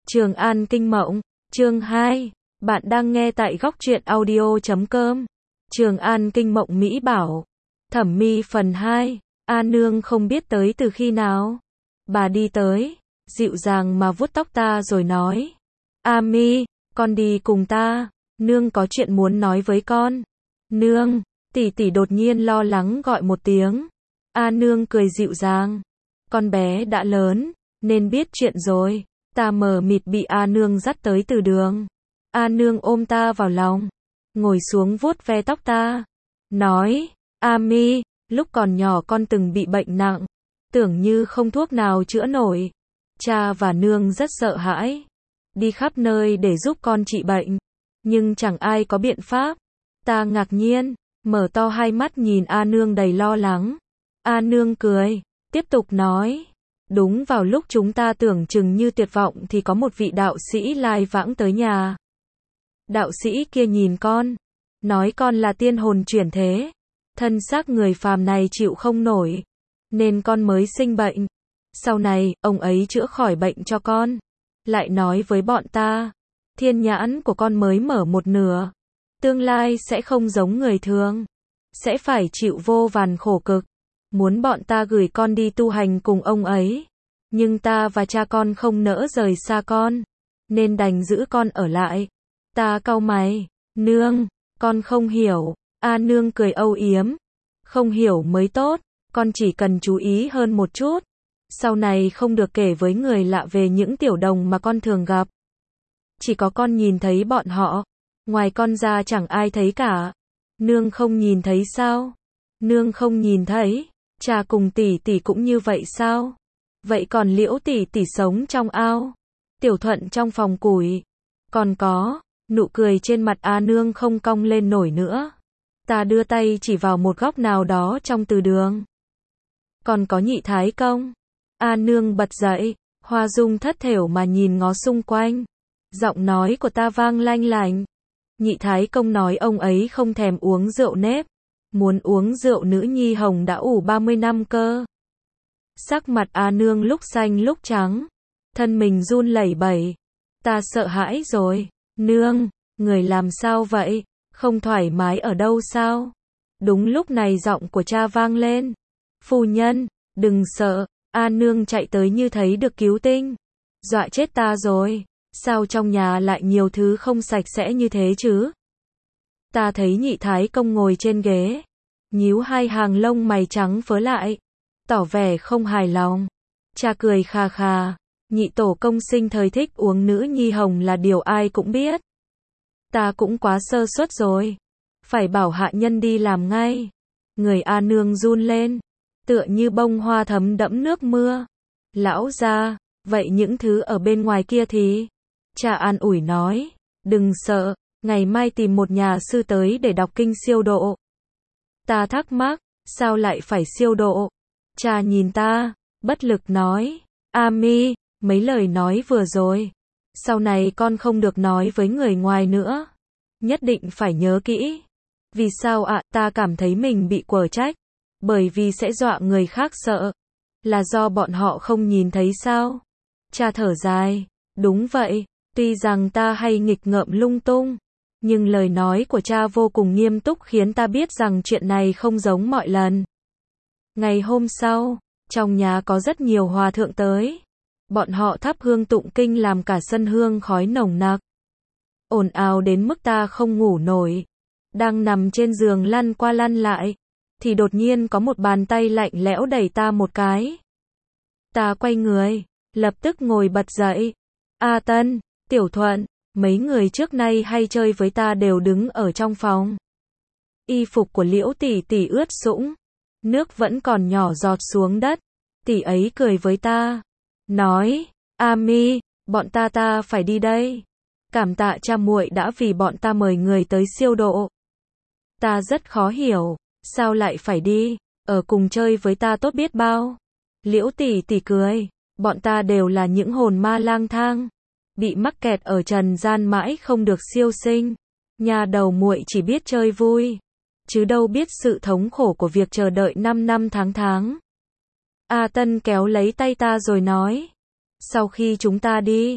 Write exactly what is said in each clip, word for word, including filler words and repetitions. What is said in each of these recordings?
Trường An Kinh Mộng, chương hai. Bạn đang nghe tại góc truyện audio chấm com. Trường An Kinh Mộng Mỹ Bảo. Thẩm Mi phần hai. A nương không biết tới từ khi nào. Bà đi tới, dịu dàng mà vuốt tóc ta rồi nói. A Mi, con đi cùng ta, nương có chuyện muốn nói với con. Nương, tỷ tỷ đột nhiên lo lắng gọi một tiếng. A nương cười dịu dàng. Con bé đã lớn, nên biết chuyện rồi. Ta mờ mịt bị A nương dắt tới từ đường. A nương ôm ta vào lòng, ngồi xuống vuốt ve tóc ta, nói, A Mi, lúc còn nhỏ con từng bị bệnh nặng, tưởng như không thuốc nào chữa nổi. Cha và nương rất sợ hãi, đi khắp nơi để giúp con trị bệnh, nhưng chẳng ai có biện pháp. Ta ngạc nhiên, mở to hai mắt nhìn A nương đầy lo lắng. A nương cười, tiếp tục nói. Đúng vào lúc chúng ta tưởng chừng như tuyệt vọng thì có một vị đạo sĩ lai vãng tới nhà. Đạo sĩ kia nhìn con, nói con là tiên hồn chuyển thế, thân xác người phàm này chịu không nổi, nên con mới sinh bệnh. Sau này, ông ấy chữa khỏi bệnh cho con, lại nói với bọn ta, thiên nhãn của con mới mở một nửa, tương lai sẽ không giống người thường, sẽ phải chịu vô vàn khổ cực. Muốn bọn ta gửi con đi tu hành cùng ông ấy, nhưng ta và cha con không nỡ rời xa con, nên đành giữ con ở lại. Ta cau mày, nương, con không hiểu. A nương cười âu yếm, không hiểu mới tốt, con chỉ cần chú ý hơn một chút, sau này không được kể với người lạ về những tiểu đồng mà con thường gặp. Chỉ có con nhìn thấy bọn họ, ngoài con ra chẳng ai thấy cả. Nương không nhìn thấy sao? Nương không nhìn thấy. Cha cùng tỷ tỷ cũng như vậy sao? Vậy còn Liễu tỷ tỷ sống trong ao, Tiểu Thuận trong phòng củi. Còn có, nụ cười trên mặt A nương không cong lên nổi nữa. Ta đưa tay chỉ vào một góc nào đó trong từ đường. Còn có Nhị Thái Công. A nương bật dậy, Hoa Dung thất thểu mà nhìn ngó xung quanh. Giọng nói của ta vang lanh lành. Nhị Thái Công nói ông ấy không thèm uống rượu nếp, muốn uống rượu nữ nhi hồng đã ủ ba mươi năm cơ. Sắc mặt A nương lúc xanh lúc trắng, thân mình run lẩy bẩy. Ta sợ hãi rồi. Nương, người làm sao vậy? Không thoải mái ở đâu sao? Đúng lúc này giọng của cha vang lên. Phu nhân, đừng sợ. A nương chạy tới như thấy được cứu tinh. Dọa chết ta rồi. Sao trong nhà lại nhiều thứ không sạch sẽ như thế chứ? Ta thấy Nhị Thái Công ngồi trên ghế, nhíu hai hàng lông mày trắng phớ lại, tỏ vẻ không hài lòng. Cha cười khà khà, Nhị Tổ Công sinh thời thích uống nữ nhi hồng là điều ai cũng biết. Ta cũng quá sơ suất rồi, phải bảo hạ nhân đi làm ngay. Người A nương run lên, tựa như bông hoa thấm đẫm nước mưa. Lão gia, vậy những thứ ở bên ngoài kia thì? Cha an ủi nói, đừng sợ, ngày mai tìm một nhà sư tới để đọc kinh siêu độ. Ta thắc mắc, sao lại phải siêu độ? Cha nhìn ta, bất lực nói, A Mi, mấy lời nói vừa rồi, sau này con không được nói với người ngoài nữa. Nhất định phải nhớ kỹ. Vì sao ạ? À, ta cảm thấy mình bị quở trách. Bởi vì sẽ dọa người khác sợ. Là do bọn họ không nhìn thấy sao? Cha thở dài, đúng vậy, tuy rằng ta hay nghịch ngợm lung tung, nhưng lời nói của cha vô cùng nghiêm túc khiến ta biết rằng chuyện này không giống mọi lần. Ngày hôm sau, trong nhà có rất nhiều hòa thượng tới. Bọn họ thắp hương tụng kinh làm cả sân hương khói nồng nặc. Ồn ào đến mức ta không ngủ nổi. Đang nằm trên giường lăn qua lăn lại, thì đột nhiên có một bàn tay lạnh lẽo đẩy ta một cái. Ta quay người, lập tức ngồi bật dậy. A Tân, Tiểu Thuận, mấy người trước nay hay chơi với ta đều đứng ở trong phòng. Y phục của Liễu tỷ tỷ ướt sũng, nước vẫn còn nhỏ giọt xuống đất. Tỷ ấy cười với ta, nói, A Mi, bọn ta ta phải đi đây. Cảm tạ cha muội đã vì bọn ta mời người tới siêu độ. Ta rất khó hiểu, sao lại phải đi, ở cùng chơi với ta tốt biết bao. Liễu tỷ tỷ cười, bọn ta đều là những hồn ma lang thang, bị mắc kẹt ở trần gian mãi không được siêu sinh. Nhà đầu muội chỉ biết chơi vui, chứ đâu biết sự thống khổ của việc chờ đợi năm năm tháng tháng. A Tân kéo lấy tay ta rồi nói, sau khi chúng ta đi,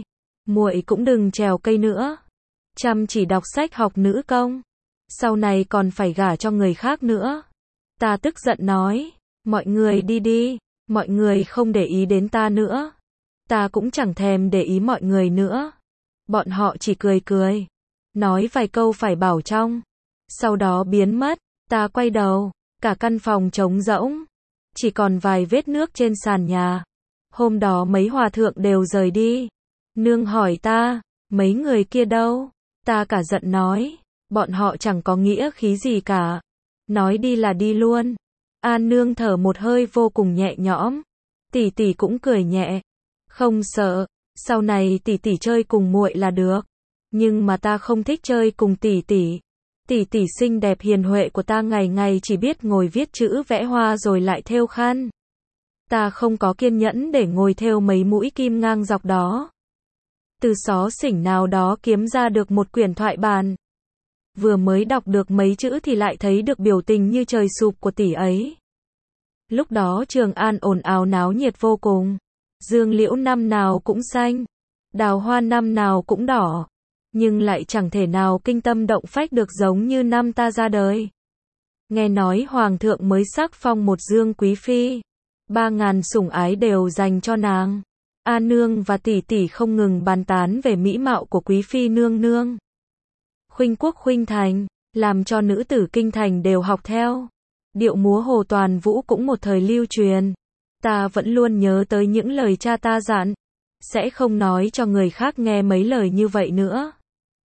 muội cũng đừng trèo cây nữa. Chăm chỉ đọc sách học nữ công. Sau này còn phải gả cho người khác nữa. Ta tức giận nói, mọi người đi đi, mọi người không để ý đến ta nữa. Ta cũng chẳng thèm để ý mọi người nữa. Bọn họ chỉ cười cười, nói vài câu phải bảo trong. Sau đó biến mất, ta quay đầu, cả căn phòng trống rỗng. Chỉ còn vài vết nước trên sàn nhà. Hôm đó mấy hòa thượng đều rời đi. Nương hỏi ta, mấy người kia đâu? Ta cả giận nói, bọn họ chẳng có nghĩa khí gì cả. Nói đi là đi luôn. An nương thở một hơi vô cùng nhẹ nhõm. Tỷ tỷ cũng cười nhẹ. Không sợ, sau này tỷ tỷ chơi cùng muội là được. Nhưng mà ta không thích chơi cùng tỷ tỷ. Tỷ tỷ xinh đẹp hiền huệ của ta ngày ngày chỉ biết ngồi viết chữ vẽ hoa rồi lại thêu khăn. Ta không có kiên nhẫn để ngồi thêu mấy mũi kim ngang dọc đó. Từ xó xỉnh nào đó kiếm ra được một quyển thoại bản. Vừa mới đọc được mấy chữ thì lại thấy được biểu tình như trời sụp của tỷ ấy. Lúc đó Trường An ồn ào náo nhiệt vô cùng. Dương liễu năm nào cũng xanh, đào hoa năm nào cũng đỏ, nhưng lại chẳng thể nào kinh tâm động phách được giống như năm ta ra đời. Nghe nói Hoàng thượng mới sắc phong một dương quý phi, ba ngàn sủng ái đều dành cho nàng. A nương và tỷ tỷ không ngừng bàn tán về mỹ mạo của quý phi nương nương. Khuynh quốc khuynh thành, làm cho nữ tử kinh thành đều học theo. Điệu múa Hồ Toàn Vũ cũng một thời lưu truyền. Ta vẫn luôn nhớ tới những lời cha ta dặn, sẽ không nói cho người khác nghe mấy lời như vậy nữa.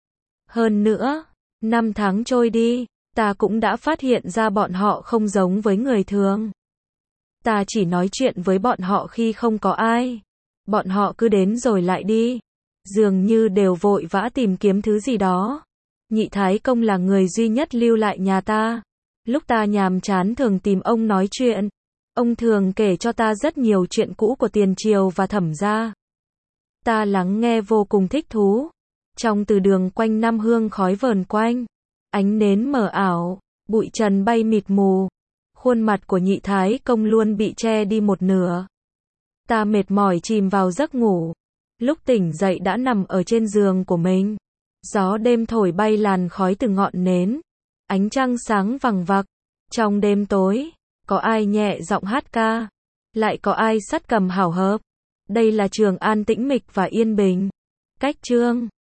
Hơn nữa, năm tháng trôi đi, ta cũng đã phát hiện ra bọn họ không giống với người thường. Ta chỉ nói chuyện với bọn họ khi không có ai. Bọn họ cứ đến rồi lại đi. Dường như đều vội vã tìm kiếm thứ gì đó. Nhị Thái Công là người duy nhất lưu lại nhà ta. Lúc ta nhàm chán thường tìm ông nói chuyện. Ông thường kể cho ta rất nhiều chuyện cũ của tiền triều và Thẩm gia. Ta lắng nghe vô cùng thích thú. Trong từ đường quanh năm hương khói vờn quanh. Ánh nến mờ ảo, bụi trần bay mịt mù. Khuôn mặt của Nhị Thái Công luôn bị che đi một nửa. Ta mệt mỏi chìm vào giấc ngủ. Lúc tỉnh dậy đã nằm ở trên giường của mình. Gió đêm thổi bay làn khói từ ngọn nến. Ánh trăng sáng vằng vặc. Trong đêm tối, có ai nhẹ giọng hát ca. Lại có ai sắt cầm hảo hợp. Đây là Trường An tĩnh mịch và yên bình. Cách chương